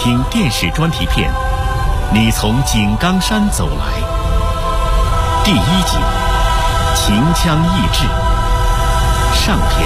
听电视专题片《你从井冈山走来》第1集《秦腔益智》上篇。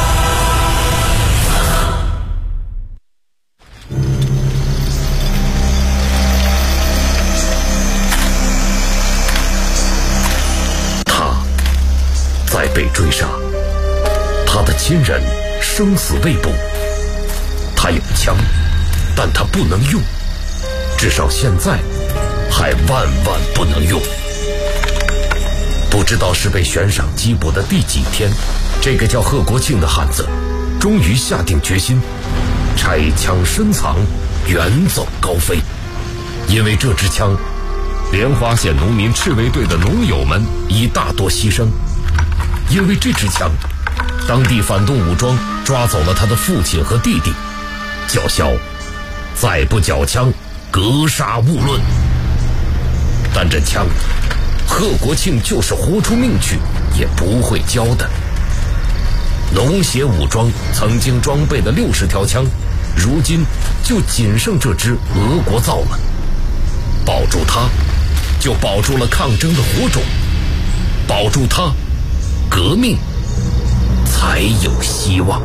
他在被追杀，他的亲人生死未卜，他有枪，但他不能用，至少现在还万不能用。不知道是被悬赏缉捕的第几天，这个叫贺国庆的汉子终于下定决心拆枪深藏，远走高飞。因为这支枪，莲花县农民赤卫队的农友们已大多牺牲。因为这支枪，当地反动武装抓走了他的父亲和弟弟，叫嚣再不缴枪，格杀勿论。但这枪，贺国庆就是活出命去也不会交的。农协武装曾经装备的60条枪，如今就仅剩这支俄国造了。保住它，就保住了抗争的火种；保住它，革命才有希望。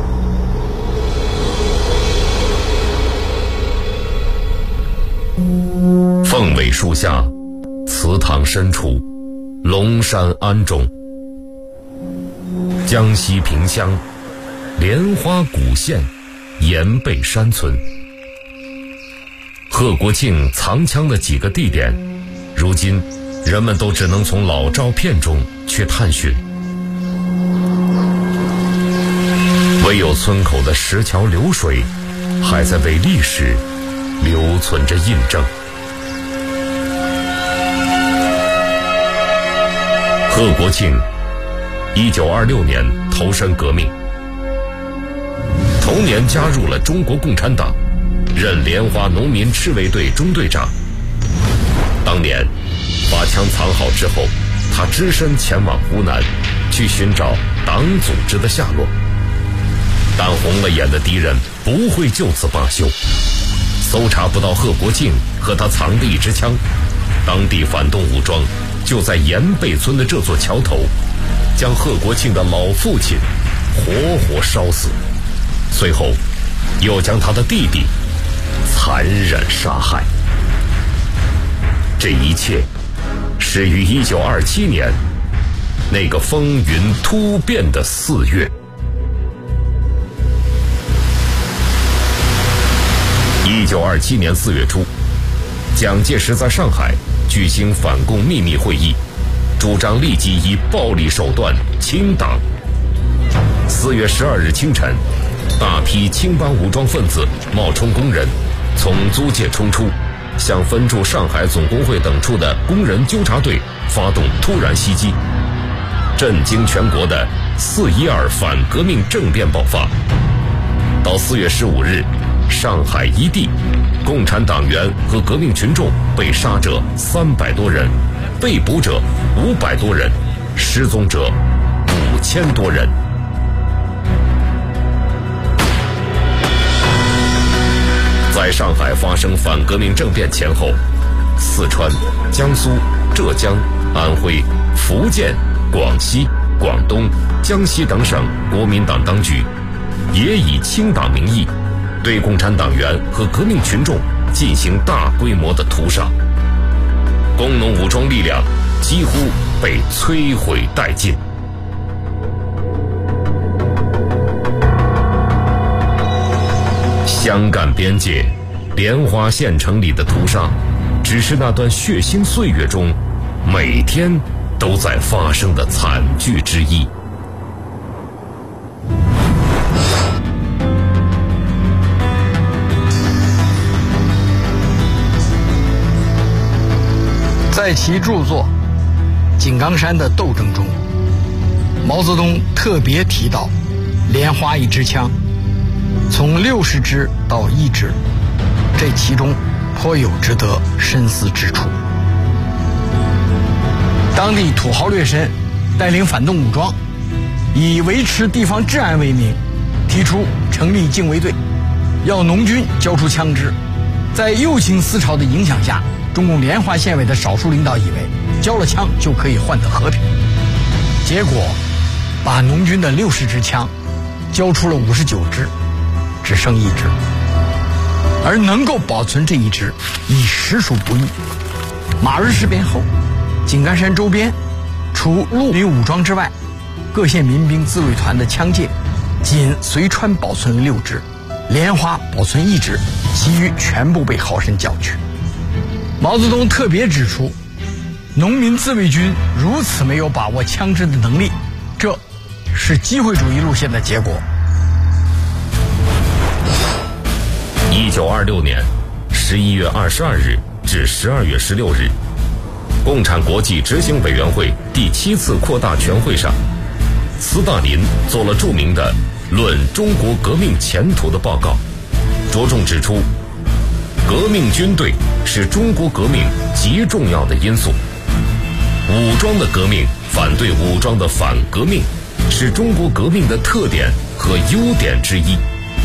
凤尾树下，祠堂深处，龙山庵中，江西萍乡莲花谷县岩背山村。贺国庆藏枪的几个地点，如今人们都只能从老照片中去探寻。唯有村口的石桥流水，还在为历史留存着印证。贺国庆1926年投身革命，同年加入了中国共产党，任莲花农民赤卫队中队长。当年把枪藏好之后，他只身前往湖南，去寻找党组织的下落。但红了眼的敌人不会就此罢休，搜查不到贺国庆和他藏的一支枪，当地反动武装就在岩背村的这座桥头，将贺国庆的老父亲活活烧死，随后又将他的弟弟残忍杀害。这一切始于1927年那个风云突变的4月。1927年4月初，蒋介石在上海举行反共秘密会议，主张立即以暴力手段清党。4月12日清晨，大批青帮武装分子冒充工人，从租界冲出，向分驻上海总工会等处的工人纠察队发动突然袭击，震惊全国的412反革命政变爆发。到4月15日，上海一地，共产党员和革命群众被杀者300多人，被捕者500多人，失踪者5000多人。在上海发生反革命政变前后，四川、江苏、浙江、安徽、福建、广西、广东、江西等省国民党当局也以清党名义对共产党员和革命群众进行大规模的屠杀，工农武装力量几乎被摧毁殆尽。湘赣边界莲花县城里的屠杀，只是那段血腥岁月中每天都在发生的惨剧之一。 在其著作《井冈山的斗争》中，毛泽东特别提到莲花一支枪从60支到1支，这其中颇有值得深思之处。当地土豪劣绅带领反动武装，以维持地方治安为名，提出成立禁卫队，要农军交出枪支， 在右倾思潮的影响下，中共莲花县委的少数领导以为交了枪就可以换得和平，结果把农军的60支枪交出了59支，只剩1支，而能够保存这1支已实属不易。马日事变后，井冈山周边除陆军武装之外，各县民兵自卫团的枪械仅随川保存了6支，莲花保存1支，其余全部被豪绅缴去。毛泽东特别指出，农民自卫军如此没有把握枪支的能力，这是机会主义路线的结果。 1926年11月22日至12月16日，共产国际执行委员会第7次扩大全会上，斯大林做了著名的《论中国革命前途》的报告，着重指出，革命军队是中国革命极重要的因素，武装的革命反对武装的反革命是中国革命的特点和优点之一。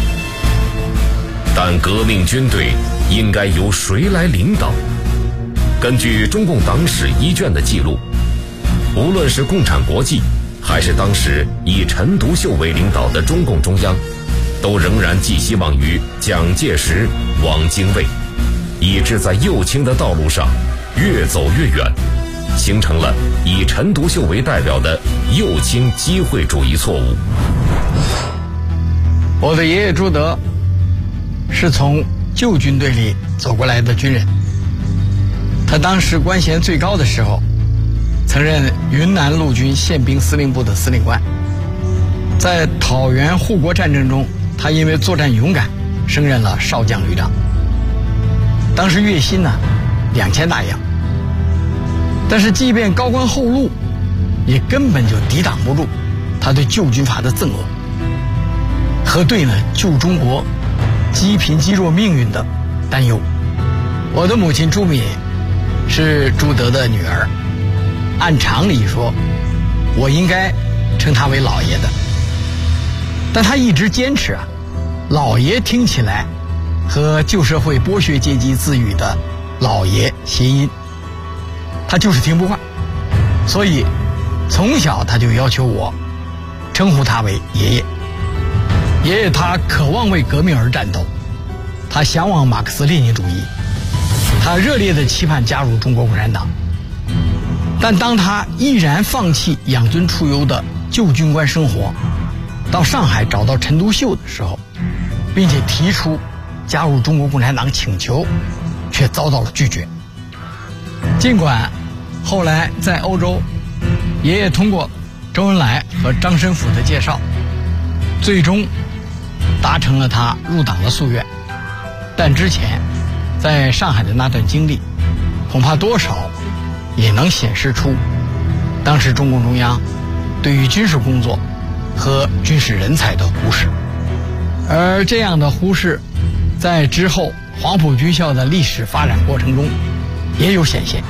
但革命军队应该由谁来领导？根据中共党史1卷的记录，无论是共产国际还是当时以陈独秀为领导的中共中央，都仍然寄希望于蒋介石、汪精卫，以致在右倾的道路上越走越远，形成了以陈独秀为代表的右倾机会主义错误。 我的爷爷朱德是从旧军队里走过来的军人，他当时官衔最高的时候，曾任云南陆军宪兵司令部的司令官。在讨袁护国战争中，他因为作战勇敢，升任了少将旅长。当时月薪2000大洋，但是即便高官厚禄，也根本就抵挡不住他对旧军阀的憎恶和对旧中国积贫积弱命运的担忧。我的母亲朱敏是朱德的女儿，按常理说，我应该称她为老爷的，但她一直坚持老爷听起来和旧社会剥削阶级自诩的老爷谐音，她就是听不惯，所以从小她就要求我称呼他为爷爷。爷爷他渴望为革命而战斗，他向往马克思列宁主义，他热烈地期盼加入中国共产党。但当他毅然放弃养尊处优的旧军官生活，到上海找到陈独秀的时候，并且提出加入中国共产党请求，却遭到了拒绝。尽管后来在欧洲，爷爷通过周恩来和张申府的介绍，最终达成了他入党的夙愿，但之前在上海的那段经历，恐怕多少也能显示出当时中共中央对于军事工作和军事人才的忽视。而这样的忽视在之后黄埔军校的历史发展过程中也有显现。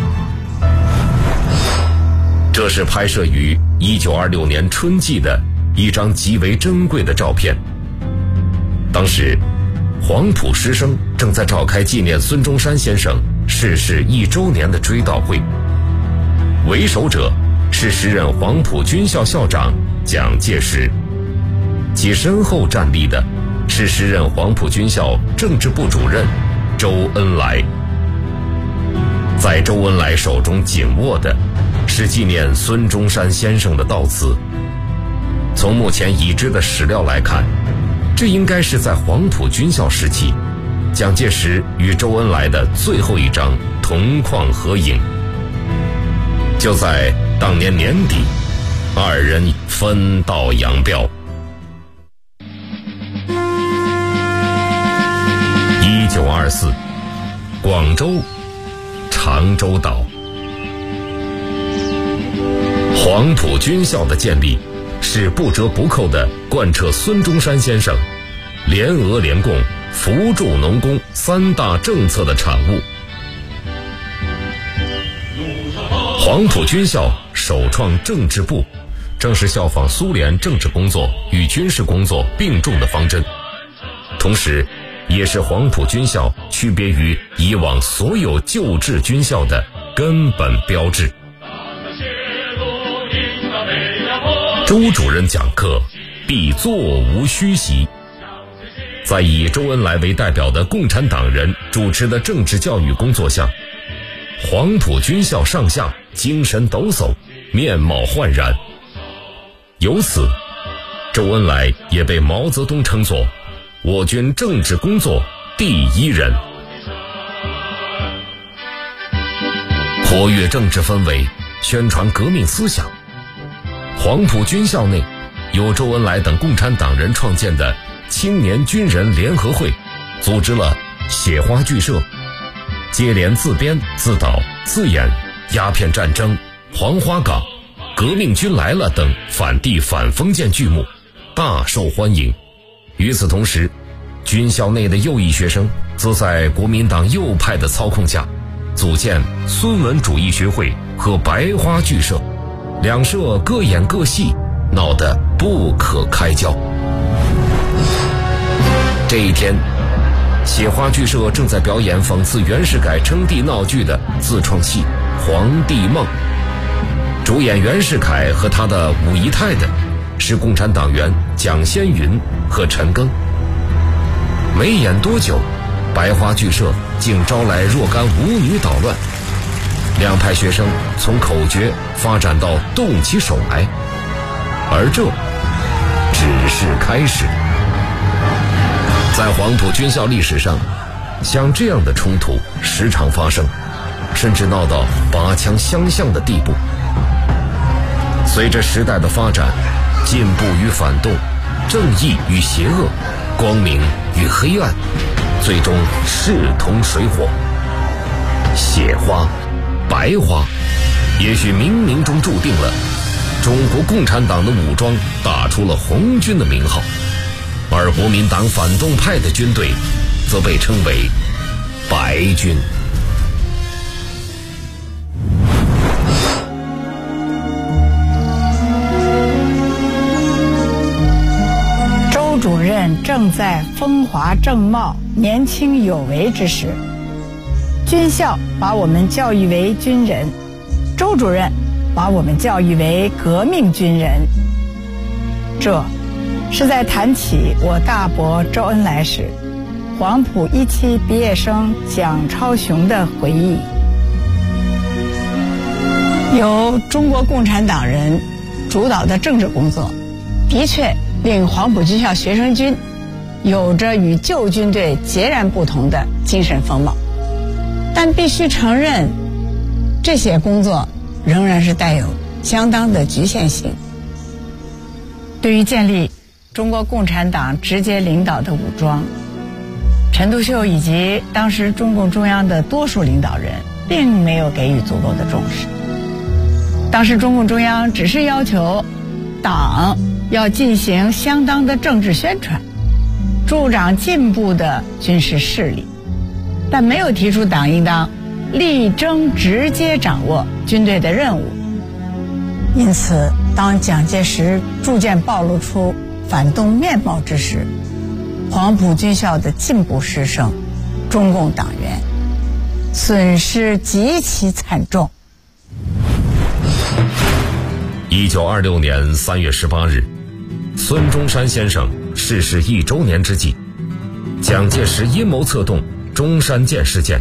这是拍摄于1926年春季的一张极为珍贵的照片。当时黄埔师生正在召开纪念孙中山先生逝世1周年的追悼会，为首者是时任黄埔军校校长蒋介石，其身后站立的是时任黄埔军校政治部主任周恩来。在周恩来手中紧握的是纪念孙中山先生的悼词。从目前已知的史料来看，这应该是在黄埔军校时期蒋介石与周恩来的最后一张同框合影。就在当年年底，二人分道扬镳。1924，广州长洲岛。黄埔军校的建立是不折不扣地贯彻孙中山先生联俄联共扶助农工3大政策的产物。黄埔军校首创政治部，正是效仿苏联政治工作与军事工作并重的方针。同时也是黄埔军校区别于以往所有旧制军校的根本标志。周主任讲课必座无虚席，在以周恩来为代表的共产党人主持的政治教育工作下，黄埔军校上下精神抖擞，面貌焕然。由此，周恩来也被毛泽东称作我军政治工作第一人。活跃政治氛围，宣传革命思想。黄埔军校内由周恩来等共产党人创建的青年军人联合会，组织了写花剧社，接连自编自导自演鸦片战争、黄花岗、革命军来了等反帝反封建剧目，大受欢迎。与此同时，军校内的右翼学生则在国民党右派的操控下，组建孙文主义学会和白花剧社，两社各演各戏，闹得不可开交。这一天，写花剧社正在表演讽刺袁世凯称帝闹剧的自创戏《皇帝梦》，主演袁世凯和他的五姨太的是共产党员蒋先云和陈赓。没演多久，白花剧社竟招来若干舞女捣乱，两派学生从口诀发展到动起手来，而这只是开始。在黄埔军校历史上，像这样的冲突时常发生，甚至闹到拔枪相向的地步。随着时代的发展，进步与反动，正义与邪恶，光明与黑暗，最终势同水火。血花、白花，也许冥冥中注定了中国共产党的武装打出了红军的名号，而国民党反动派的军队则被称为白军。 周主任正在风华正茂、年轻有为之时，军校把我们教育为军人，周主任把我们教育为革命军人。这是在谈起我大伯周恩来时，黄埔一期毕业生蒋超雄的回忆。由中国共产党人主导的政治工作，的确令黄埔军校学生军有着与旧军队截然不同的精神风貌，但必须承认，这些工作仍然是带有相当的局限性。对于建立中国共产党直接领导的武装，陈独秀以及当时中共中央的多数领导人并没有给予足够的重视。当时中共中央只是要求党要进行相当的政治宣传，助长进步的军事势力，但没有提出党应当力争直接掌握军队的任务。因此，当蒋介石逐渐暴露出反动面貌之时，黄埔军校的进步师生、中共党员损失极其惨重。 1926年3月18日，孙中山先生逝世1周年之际，蒋介石阴谋策动中山舰事件。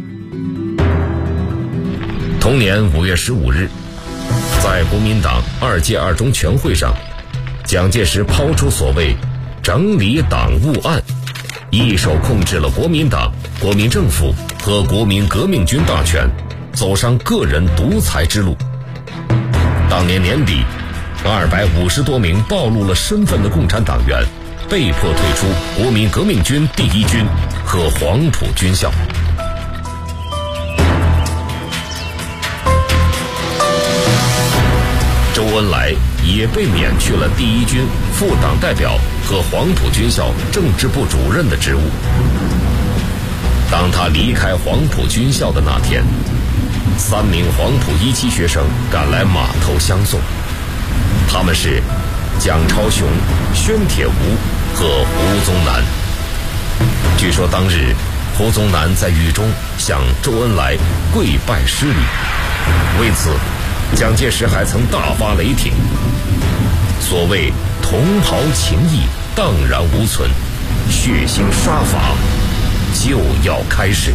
同年5月15日，在国民党2届2中全会上，蒋介石抛出所谓整理党务案，一手控制了国民党、国民政府和国民革命军大权，走上个人独裁之路。当年年底，250多名暴露了身份的共产党员被迫退出国民革命军第一军和黄埔军校。周恩来也被免去了第一军副党代表和黄埔军校政治部主任的职务。当他离开黄埔军校的那天，3名黄埔一期学生赶来码头相送，他们是蒋超雄、宣铁吾和吴宗南。 据说当日胡宗南在狱中向周恩来跪拜施礼，为此蒋介石还曾大发雷霆，所谓同袍情谊荡然无存，血腥杀伐就要开始。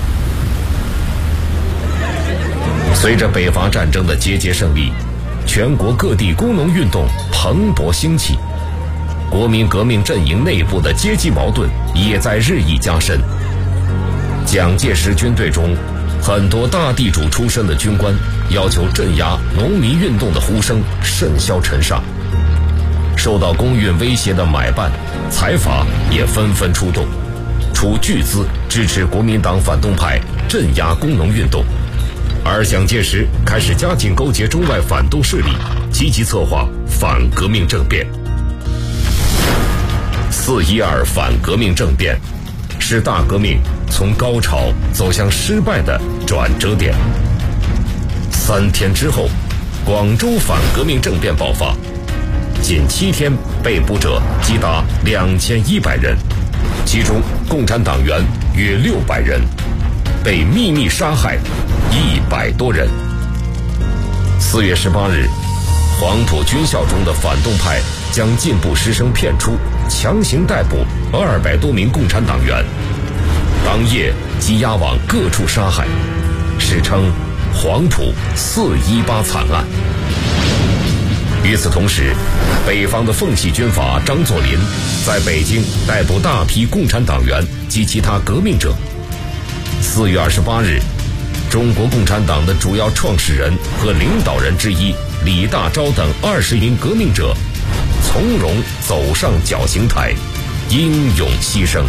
随着北伐战争的节节胜利，全国各地工农运动蓬勃兴起，国民革命阵营内部的阶级矛盾也在日益加深。蒋介石军队中很多大地主出身的军官要求镇压农民运动的呼声甚嚣尘上，受到公运威胁的买办、财阀也纷纷出动，出巨资支持国民党反动派镇压工农运动。而蒋介石开始加紧勾结中外反动势力，积极策划反革命政变。4·12反革命政变是大革命从高潮走向失败的转折点。3天之后，广州反革命政变爆发，仅7天被捕者击达2100人，其中共产党员约600人，被秘密杀害100多人。4月18日，黄埔军校中的反动派将进步师生骗出，强行逮捕200多名共产党员，当夜羁押往各处杀害，史称黄埔4·18惨案。与此同时，北方的奉系军阀张作霖在北京逮捕大批共产党员及其他革命者。4月28日，中国共产党的主要创始人和领导人之一李大钊等20名革命者从容走上绞刑台，英勇牺牲。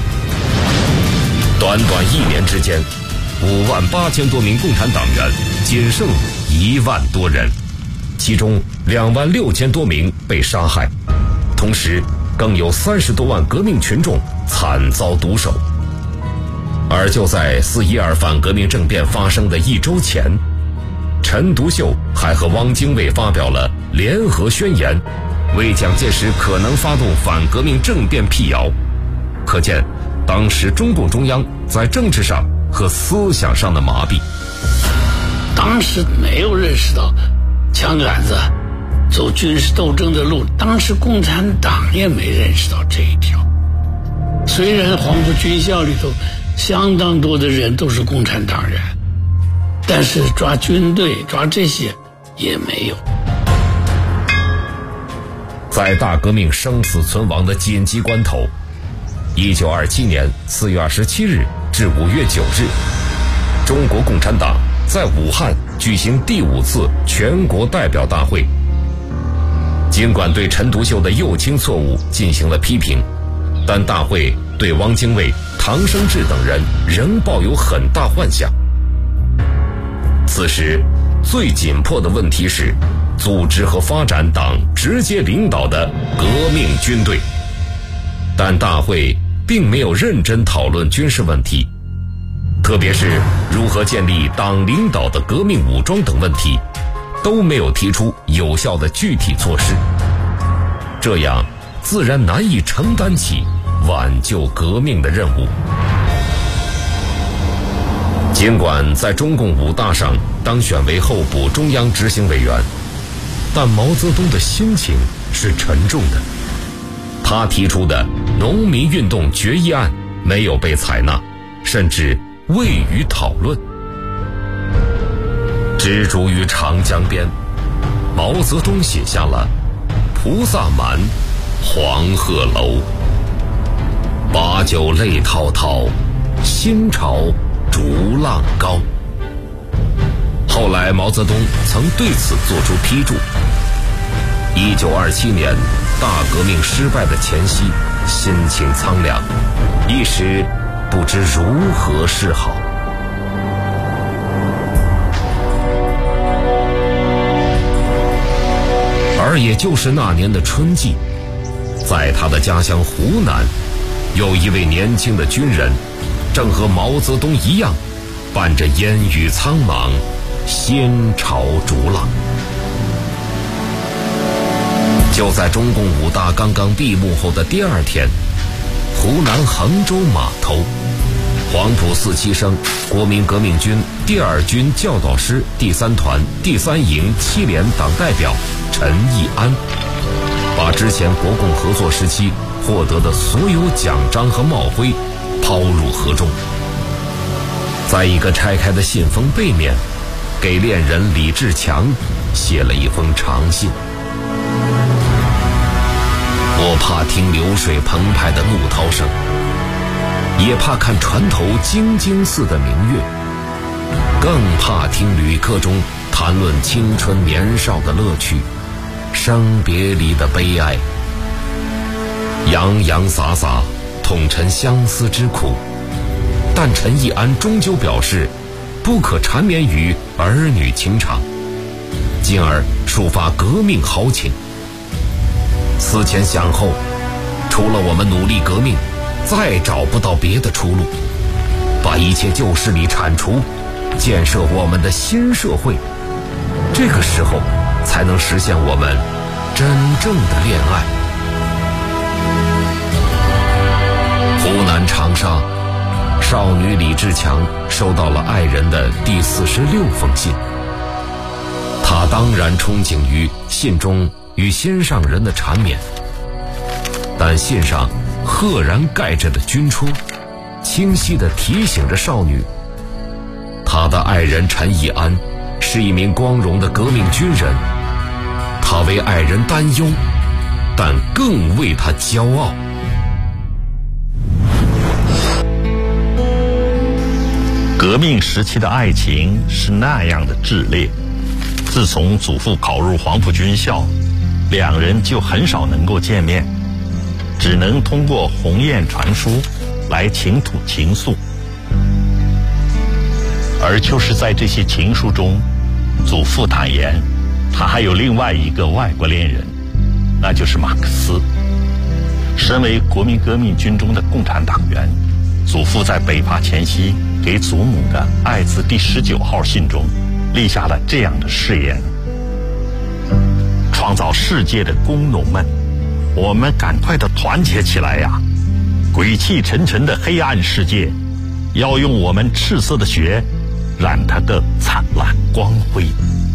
短短1年之间，58000多名共产党员仅剩1万多人，其中26000多名被杀害，同时更有30多万革命群众惨遭毒手。而就在4·12反革命政变发生的1周前，陈独秀还和汪精卫发表了联合宣言，为蒋介石可能发动反革命政变辟谣。可见当时中共中央在政治上和思想上的麻痹。 当时没有认识到枪杆子走军事斗争的路，当时共产党也没认识到这一条。虽然黄埔军校里头相当多的人都是共产党员，但是抓军队抓这些也没有。 在大革命生死存亡的紧急关头，1927年4月27日至5月9日，中国共产党在武汉举行第5次全国代表大会。尽管对陈独秀的右倾错误进行了批评，但大会对汪精卫、唐生智等人仍抱有很大幻想。此时最紧迫的问题是组织和发展党直接领导的革命军队，但大会并没有认真讨论军事问题，特别是如何建立党领导的革命武装等问题，都没有提出有效的具体措施，这样自然难以承担起挽救革命的任务。尽管在中共5大上当选为候补中央执行委员，但毛泽东的心情是沉重的。他提出的农民运动决议案没有被采纳，甚至未予讨论。执着于长江边，毛泽东写下了菩萨蛮，黄鹤楼，把酒泪滔滔，心潮逐浪高。后来毛泽东曾对此作出批注。1927年大革命失败的前夕，心情苍凉，一时不知如何是好。而也就是那年的春季，在他的家乡湖南，有一位年轻的军人，正和毛泽东一样，伴着烟雨苍茫，心潮逐浪。就在中共5大刚刚闭幕后的第2天， 湖南衡州码头，黄埔4期生，国民革命军第2军教导师第3团第3营7连党代表陈义安，把之前国共合作时期获得的所有奖章和帽徽抛入河中。在一个拆开的信封背面，给恋人李志强写了一封长信。我怕听流水澎湃的怒涛声，也怕看船头晶晶似的明月，更怕听旅客中谈论青春年少的乐趣，生别离的悲哀。洋洋洒洒统陈相思之苦，但陈义安终究表示不可缠绵于儿女情长，进而抒发革命豪情。思前想后，除了我们努力革命，再找不到别的出路。把一切旧势力铲除，建设我们的新社会，这个时候才能实现我们真正的恋爱。湖南长沙，少女李志强收到了爱人的第46封信。她当然憧憬于信中与心上人的缠绵，但信上赫然盖着的军戳，清晰地提醒着少女，她的爱人陈义安是一名光荣的革命军人，她为爱人担忧，但更为他骄傲。 革命时期的爱情是那样的炽烈，自从祖父考入黄埔军校，两人就很少能够见面，只能通过鸿雁传书来倾吐情愫。而就是在这些情书中，祖父坦言，他还有另外一个外国恋人，那就是马克思。身为国民革命军中的共产党员，祖父在北伐前夕给祖母的爱字第19号信中立下了这样的誓言：创造世界的工农们，我们赶快的团结起来呀！鬼气沉沉的黑暗世界，要用我们赤色的血染它个灿烂光辉。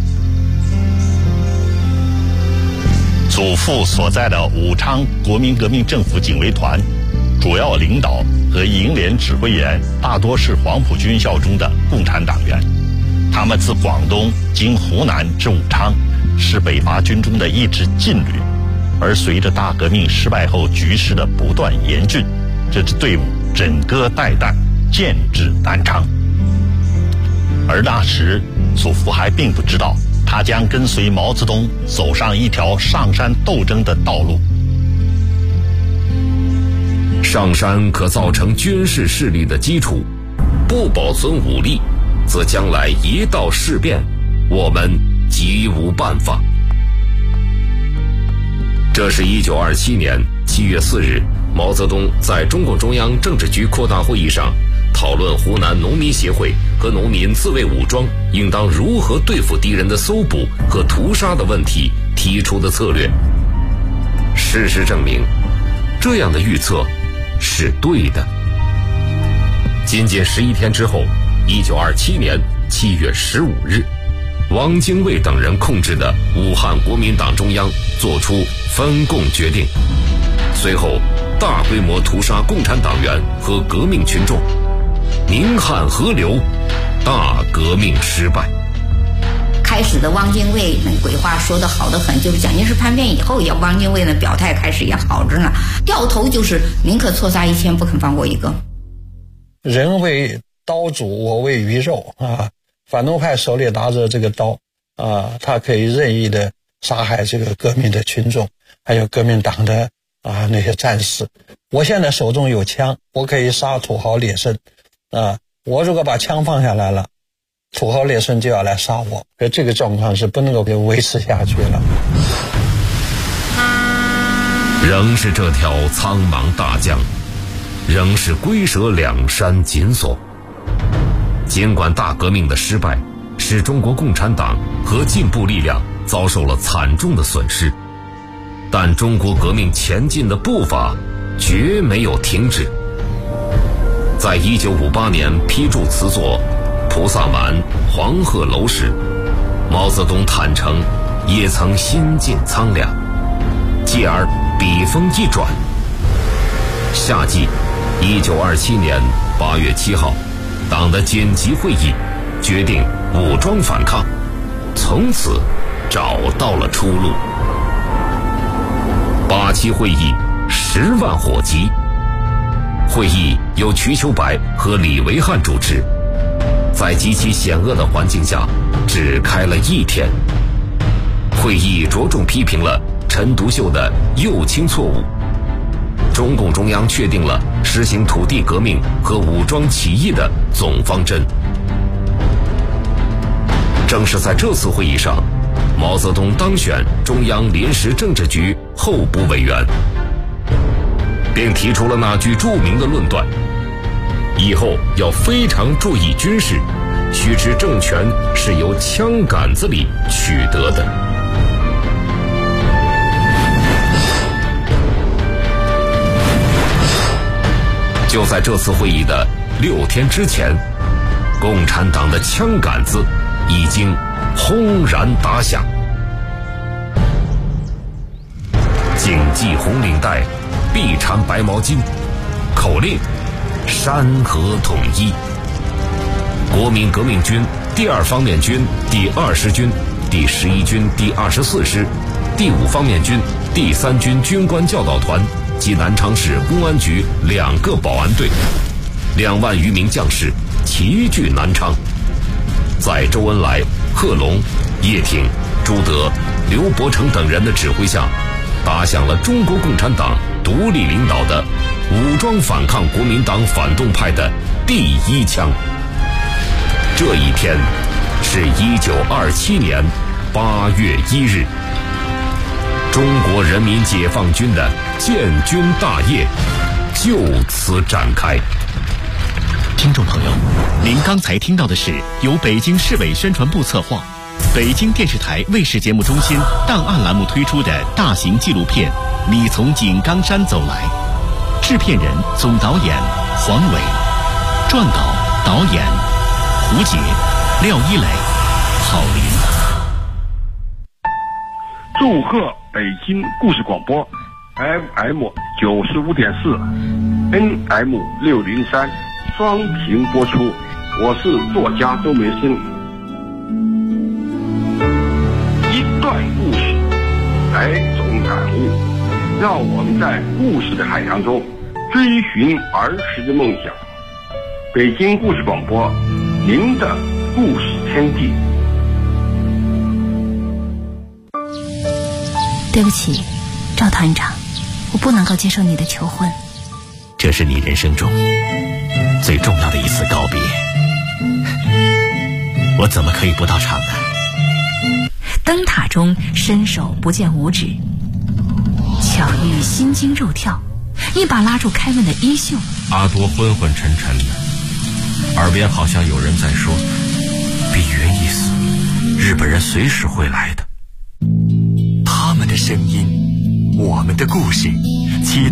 祖父所在的武昌国民革命政府警卫团主要领导和营连指挥员大多是黄埔军校中的共产党员，他们自广东经湖南至武昌，是北伐军中的一支劲旅。而随着大革命失败后局势的不断严峻，这支队伍枕戈待旦，剑指南昌。而那时祖父还并不知道，他将跟随毛泽东走上一条上山斗争的道路。 上山可造成军事势力的基础，不保存武力，则将来一到事变，我们极无办法。这是1927年7月4日，毛泽东在中共中央政治局扩大会议上讨论湖南农民协会和农民自卫武装应当如何对付敌人的搜捕和屠杀的问题提出的策略。事实证明，这样的预测是对的。仅仅11天之后，1927年7月15日，汪精卫等人控制的武汉国民党中央作出分共决定，随后大规模屠杀共产党员和革命群众，宁汉合流，大革命失败。 开始的汪精卫那鬼话说得好得很，就是蒋介石叛变以后，也汪精卫呢表态开始也好着呢，掉头就是宁可错杀1000，不肯放过一个。 人为刀俎，我为鱼肉啊！反动派手里拿着这个刀啊，他可以任意的杀害这个革命的群众，还有革命党的那些战士。我现在手中有枪，我可以杀土豪劣绅啊！我如果把枪放下来了，土豪劣绅就要来杀我，而这个状况是不能够维持下去了。 仍是这条苍茫大江，仍是龟蛇两山紧锁。尽管大革命的失败使中国共产党和进步力量遭受了惨重的损失，但中国革命前进的步伐绝没有停止。在1958年批注词作《菩萨蛮·黄鹤楼》时，毛泽东坦诚也曾心境苍凉，继而笔锋一转。夏季1927年8月7号，党的紧急会议决定武装反抗，从此找到了出路。8期会议10万火急，会议由瞿秋白和李维汉主持，在极其险恶的环境下只开了1天。会议着重批评了陈独秀的右倾错误，中共中央确定了实行土地革命和武装起义的总方针。正是在这次会议上，毛泽东当选中央临时政治局候补委员，并提出了那句著名的论断：以后要非常注意军事，须知政权是由枪杆子里取得的。就在这次会议的6天之前，共产党的枪杆子已经轰然打响。谨系红领带，必缠白毛巾，口令：山河统一。国民革命军第2方面军第20军、第11军第24师、第5方面军第3军军官教导团及南昌市公安局2个保安队，2万余名将士齐聚南昌，在周恩来、贺龙、叶挺、朱德、刘伯承等人的指挥下，打响了中国共产党独立领导的武装反抗国民党反动派的第1枪。这一天是1927年8月1日，中国人民解放军的建军大业就此展开。 听众朋友，您刚才听到的是由北京市委宣传部策划，北京电视台卫视节目中心档案栏目推出的大型纪录片《你从井冈山走来》，制片人、总导演黄伟，撰稿、导演胡杰、廖一磊、郝林。 祝贺北京故事广播 FM 95.4 NM 603双屏播出，我是作家周梅生。一段故事，来种感悟，让我们在故事的海洋中追寻儿时的梦想。北京故事广播，您的故事天地。 对不起，赵团长，我不能够接受你的求婚。 这是你人生中最重要的一次告别，我怎么可以不到场呢？ 灯塔中伸手不见五指，巧遇心惊肉跳，一把拉住开门的衣袖。 阿多昏昏沉沉的，耳边好像有人在说：比约一死，日本人随时会来的。 他们的声音，我们的故事，期待